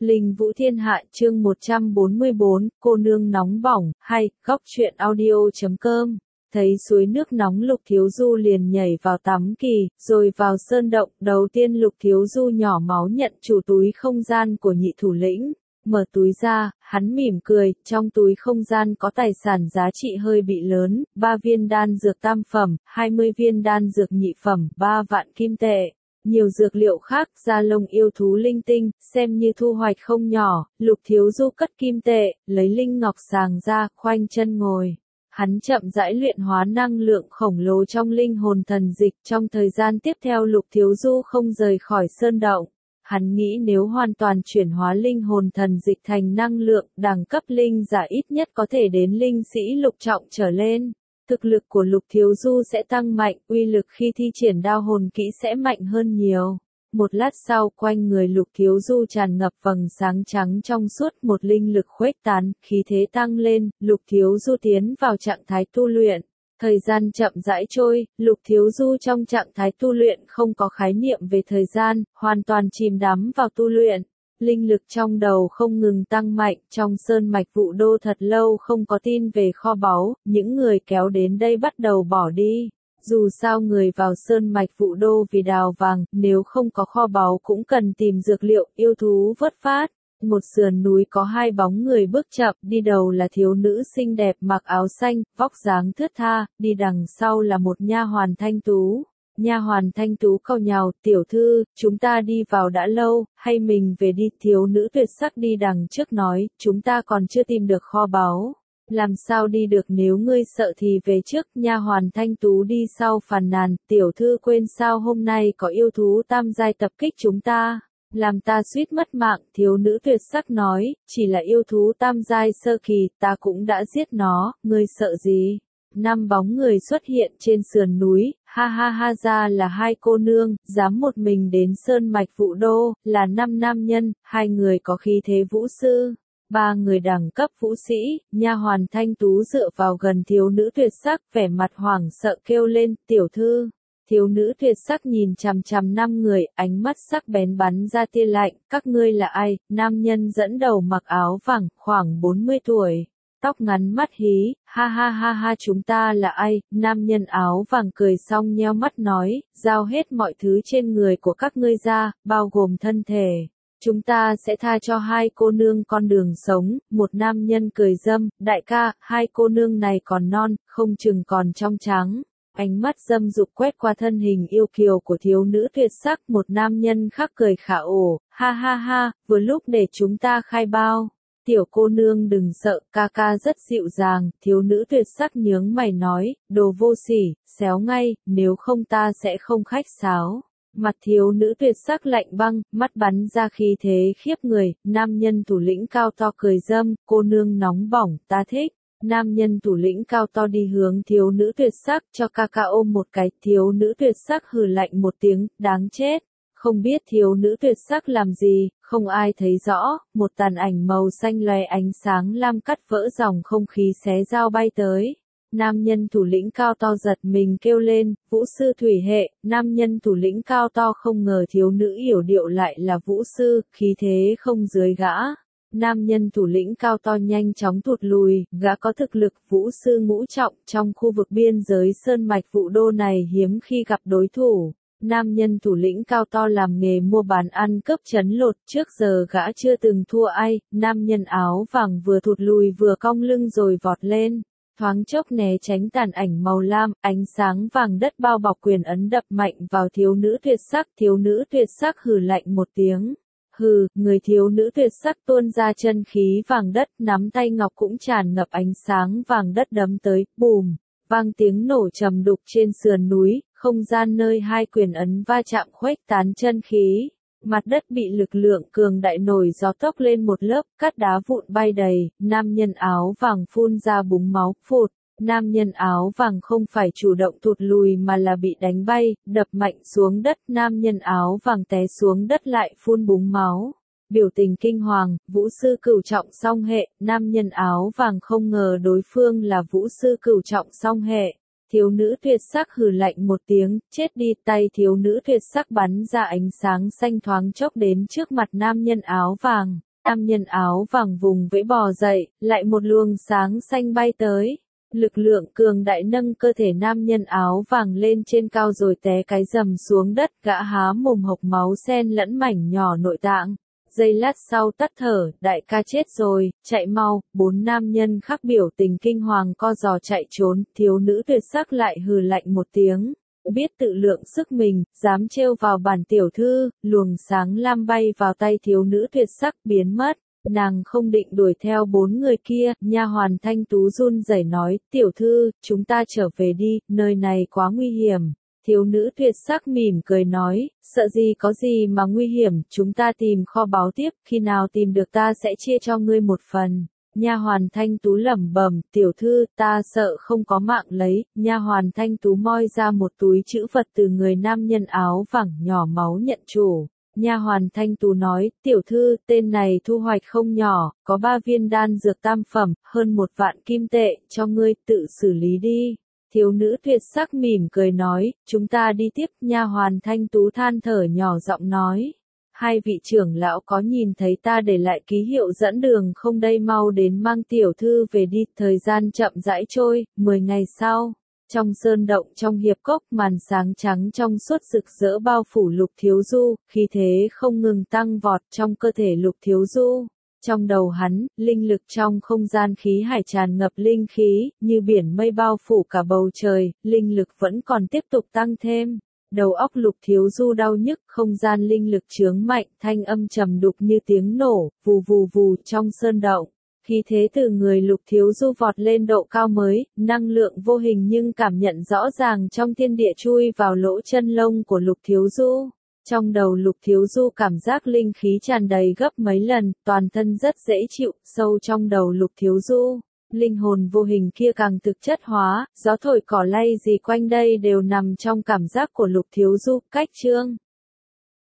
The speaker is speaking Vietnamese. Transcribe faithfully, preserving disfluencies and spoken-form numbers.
Linh Vũ Thiên Hạ chương một trăm bốn mươi bốn, cô nương nóng bỏng, hay, góc truyện audio.com. Thấy suối nước nóng Lục Thiếu Du liền nhảy vào tắm kỳ, rồi vào sơn động. Đầu tiên Lục Thiếu Du nhỏ máu nhận chủ túi không gian của nhị thủ lĩnh. Mở túi ra, hắn mỉm cười, trong túi không gian có tài sản giá trị hơi bị lớn, ba viên đan dược tam phẩm, hai mươi viên đan dược nhị phẩm, ba vạn kim tệ. Nhiều dược liệu khác, da lông yêu thú linh tinh, xem như thu hoạch không nhỏ. Lục Thiếu Du cất kim tệ, lấy linh ngọc sàng ra, khoanh chân ngồi. Hắn chậm rãi luyện hóa năng lượng khổng lồ trong linh hồn thần dịch. Trong thời gian tiếp theo Lục Thiếu Du không rời khỏi sơn động. Hắn nghĩ nếu hoàn toàn chuyển hóa linh hồn thần dịch thành năng lượng, đẳng cấp linh giả ít nhất có thể đến linh sĩ lục trọng trở lên. Thực lực của Lục Thiếu Du sẽ tăng mạnh, uy lực khi thi triển đao hồn kỹ sẽ mạnh hơn nhiều. Một lát sau, quanh người Lục Thiếu Du tràn ngập vầng sáng trắng trong suốt, một linh lực khuếch tán, khí thế tăng lên, Lục Thiếu Du tiến vào trạng thái tu luyện. Thời gian chậm rãi trôi, Lục Thiếu Du trong trạng thái tu luyện không có khái niệm về thời gian, hoàn toàn chìm đắm vào tu luyện. Linh lực trong đầu không ngừng tăng mạnh, trong sơn mạch Vũ Đô thật lâu không có tin về kho báu, những người kéo đến đây bắt đầu bỏ đi. Dù sao người vào sơn mạch Vũ Đô vì đào vàng, nếu không có kho báu cũng cần tìm dược liệu, yêu thú vớt phát. Một sườn núi có hai bóng người bước chậm, đi đầu là thiếu nữ xinh đẹp mặc áo xanh, vóc dáng thướt tha, đi đằng sau là một nha hoàn thanh tú. Nha hoàn thanh tú cau nhào, tiểu thư, chúng ta đi vào đã lâu, hay mình về đi. Thiếu nữ tuyệt sắc đi đằng trước nói, chúng ta còn chưa tìm được kho báu. Làm sao đi được, nếu ngươi sợ thì về trước. Nha hoàn thanh tú đi sau phàn nàn, tiểu thư quên sao hôm nay có yêu thú tam giai tập kích chúng ta, làm ta suýt mất mạng. Thiếu nữ tuyệt sắc nói, chỉ là yêu thú tam giai sơ kỳ, ta cũng đã giết nó, ngươi sợ gì? Năm bóng người xuất hiện trên sườn núi, ha ha ha, ra là hai cô nương, dám một mình đến sơn mạch Vũ Đô, là năm nam nhân, hai người có khí thế vũ sư, ba người đẳng cấp vũ sĩ. Nha hoàn thanh tú dựa vào gần thiếu nữ tuyệt sắc, vẻ mặt hoảng sợ kêu lên, tiểu thư. Thiếu nữ tuyệt sắc nhìn chằm chằm năm người, ánh mắt sắc bén bắn ra tia lạnh, các ngươi là ai? Nam nhân dẫn đầu mặc áo vàng, khoảng bốn mươi tuổi. Tóc ngắn mắt hí, ha ha ha ha, chúng ta là ai? Nam nhân áo vàng cười xong nheo mắt nói, giao hết mọi thứ trên người của các ngươi ra, bao gồm thân thể. Chúng ta sẽ tha cho hai cô nương con đường sống. Một nam nhân cười dâm, đại ca, hai cô nương này còn non, không chừng còn trong trắng. Ánh mắt dâm dục quét qua thân hình yêu kiều của thiếu nữ tuyệt sắc. Một nam nhân khác cười khả ổ, ha ha ha, vừa lúc để chúng ta khai bao. Tiểu cô nương đừng sợ, ca ca rất dịu dàng. Thiếu nữ tuyệt sắc nhướng mày nói, đồ vô sỉ, xéo ngay, nếu không ta sẽ không khách sáo. Mặt thiếu nữ tuyệt sắc lạnh băng, mắt bắn ra khí thế khiếp người. Nam nhân thủ lĩnh cao to cười dâm, cô nương nóng bỏng, ta thích. Nam nhân thủ lĩnh cao to đi hướng thiếu nữ tuyệt sắc, cho ca ca ôm một cái. Thiếu nữ tuyệt sắc hừ lạnh một tiếng, đáng chết. Không biết thiếu nữ tuyệt sắc làm gì, không ai thấy rõ. Một tàn ảnh màu xanh lóe ánh sáng lam cắt vỡ dòng không khí xé dao bay tới. Nam nhân thủ lĩnh cao to giật mình kêu lên, vũ sư thủy hệ. Nam nhân thủ lĩnh cao to không ngờ thiếu nữ yểu điệu lại là vũ sư, khí thế không dưới gã. Nam nhân thủ lĩnh cao to nhanh chóng thụt lùi, gã có thực lực vũ sư ngũ trọng, trong khu vực biên giới sơn mạch Vũ Đô này hiếm khi gặp đối thủ. Nam nhân thủ lĩnh cao to làm nghề mua bán ăn cướp trấn lột, trước giờ gã chưa từng thua ai. Nam nhân áo vàng vừa thụt lùi vừa cong lưng rồi vọt lên, thoáng chốc né tránh tàn ảnh màu lam, ánh sáng vàng đất bao bọc quyền ấn đập mạnh vào thiếu nữ tuyệt sắc. Thiếu nữ tuyệt sắc hừ lạnh một tiếng. Hừ, người thiếu nữ tuyệt sắc tuôn ra chân khí vàng đất, nắm tay ngọc cũng tràn ngập ánh sáng vàng đất đấm tới, bùm, vang tiếng nổ trầm đục trên sườn núi, không gian nơi hai quyền ấn va chạm khuếch tán chân khí. Mặt đất bị lực lượng cường đại nổi gió tốc lên một lớp, cát đá vụn bay đầy. Nam nhân áo vàng phun ra búng máu, phụt. Nam nhân áo vàng không phải chủ động thụt lùi mà là bị đánh bay, đập mạnh xuống đất. Nam nhân áo vàng té xuống đất lại phun búng máu. Biểu tình kinh hoàng, vũ sư cửu trọng song hệ. Nam nhân áo vàng không ngờ đối phương là vũ sư cửu trọng song hệ. Thiếu nữ tuyệt sắc hừ lạnh một tiếng, chết đi. Tay thiếu nữ tuyệt sắc bắn ra ánh sáng xanh thoáng chốc đến trước mặt nam nhân áo vàng. Nam nhân áo vàng vùng vẫy bò dậy, lại một luồng sáng xanh bay tới. Lực lượng cường đại nâng cơ thể nam nhân áo vàng lên trên cao rồi té cái rầm xuống đất, gã há mồm hộc máu xen lẫn mảnh nhỏ nội tạng. Giây lát sau tắt thở, đại ca chết rồi, chạy mau, bốn nam nhân khắc biểu tình kinh hoàng co giò chạy trốn, thiếu nữ tuyệt sắc lại hừ lạnh một tiếng. Biết tự lượng sức mình, dám trêu vào bản tiểu thư, luồng sáng lam bay vào tay thiếu nữ tuyệt sắc biến mất. Nàng không định đuổi theo bốn người kia, nha hoàn Thanh Tú run rẩy nói, tiểu thư, chúng ta trở về đi, nơi này quá nguy hiểm. Thiếu nữ tuyệt sắc mỉm cười nói, sợ gì có gì mà nguy hiểm, chúng ta tìm kho báu tiếp, khi nào tìm được ta sẽ chia cho ngươi một phần. Nha hoàn Thanh Tú lẩm bẩm, tiểu thư, ta sợ không có mạng lấy. Nha hoàn Thanh Tú moi ra một túi trữ vật từ người nam nhân áo vàng, nhỏ máu nhận chủ. Nha hoàn Thanh Tú nói, tiểu thư, tên này thu hoạch không nhỏ, có ba viên đan dược tam phẩm, hơn một vạn kim tệ, cho ngươi tự xử lý đi. Thiếu nữ tuyệt sắc mỉm cười nói, chúng ta đi tiếp. Nha hoàn Thanh Tú than thở nhỏ giọng nói, hai vị trưởng lão có nhìn thấy ta để lại ký hiệu dẫn đường không đây, mau đến mang tiểu thư về đi. Thời gian chậm rãi trôi, mười ngày sau, trong sơn động trong hiệp cốc, màn sáng trắng trong suốt rực rỡ bao phủ Lục Thiếu Du, khí thế không ngừng tăng vọt trong cơ thể Lục Thiếu Du. Trong đầu hắn, linh lực trong không gian khí hải tràn ngập linh khí, như biển mây bao phủ cả bầu trời, linh lực vẫn còn tiếp tục tăng thêm. Đầu óc Lục Thiếu Du đau nhức, không gian linh lực chướng mạnh, thanh âm trầm đục như tiếng nổ, vù vù vù trong sơn động. Khí thế từ người Lục Thiếu Du vọt lên độ cao mới, năng lượng vô hình nhưng cảm nhận rõ ràng trong thiên địa chui vào lỗ chân lông của Lục Thiếu Du. Trong đầu Lục Thiếu Du cảm giác linh khí tràn đầy gấp mấy lần, toàn thân rất dễ chịu, sâu trong đầu Lục Thiếu Du. Linh hồn vô hình kia càng thực chất hóa, gió thổi cỏ lay gì quanh đây đều nằm trong cảm giác của Lục Thiếu Du. Cách chương